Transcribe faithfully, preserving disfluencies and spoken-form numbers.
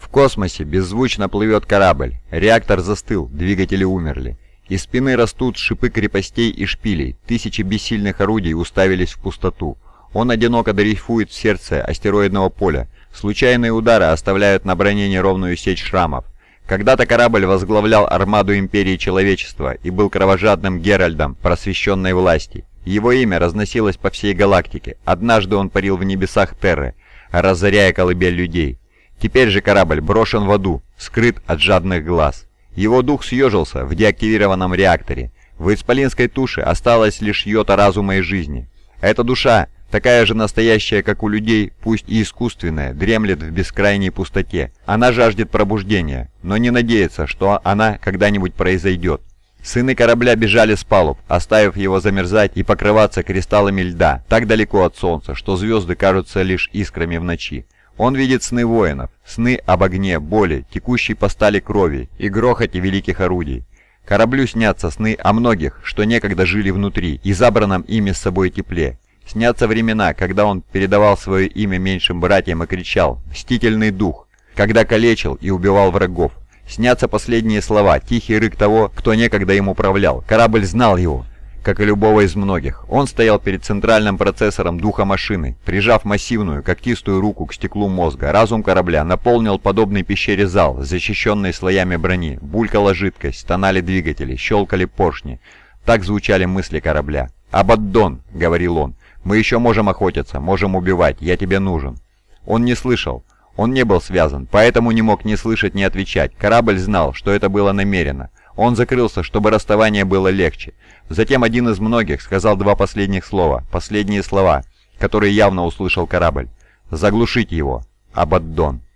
космосе беззвучно плывет корабль. Реактор застыл, двигатели умерли. Из спины растут шипы крепостей и шпилей. Тысячи бессильных орудий уставились в пустоту. Он одиноко дрейфует в сердце астероидного поля. Случайные удары оставляют на броне неровную сеть шрамов. Когда-то корабль возглавлял армаду Империи Человечества и был кровожадным Геральдом просвещенной власти. Его имя разносилось по всей галактике. Однажды он парил в небесах Терры, разоряя колыбель людей. Теперь же корабль брошен в аду, скрыт от жадных глаз. Его дух съежился в деактивированном реакторе. В исполинской туше осталась лишь йота разума и жизни. Эта душа, такая же настоящая, как у людей, пусть и искусственная, дремлет в бескрайней пустоте. Она жаждет пробуждения, но не надеется, что она когда-нибудь произойдет. Сыны корабля бежали с палуб, оставив его замерзать и покрываться кристаллами льда, так далеко от солнца, что звезды кажутся лишь искрами в ночи. Он видит сны воинов, сны об огне, боли, текущей по стали крови и грохоте великих орудий. Кораблю снятся сны о многих, что некогда жили внутри, и забранном ими с собой тепле. Снятся времена, когда он передавал свое имя меньшим братьям и кричал «Мстительный дух», когда калечил и убивал врагов. Снятся последние слова, тихий рык того, кто некогда им управлял. Корабль знал его, как и любого из многих. Он стоял перед центральным процессором духа машины, прижав массивную, когтистую руку к стеклу мозга. Разум корабля наполнил подобный пещере зал, защищенный слоями брони. Булькала жидкость, стонали двигатели, щелкали поршни. Так звучали мысли корабля. «Абаддон», — говорил он, — «мы еще можем охотиться, можем убивать, я тебе нужен». Он не слышал. Он не был связан, поэтому не мог ни слышать, ни отвечать. Корабль знал, что это было намеренно. Он закрылся, чтобы расставание было легче. Затем один из многих сказал два последних слова, последние слова, которые явно услышал корабль. «Заглушить его, Абаддон».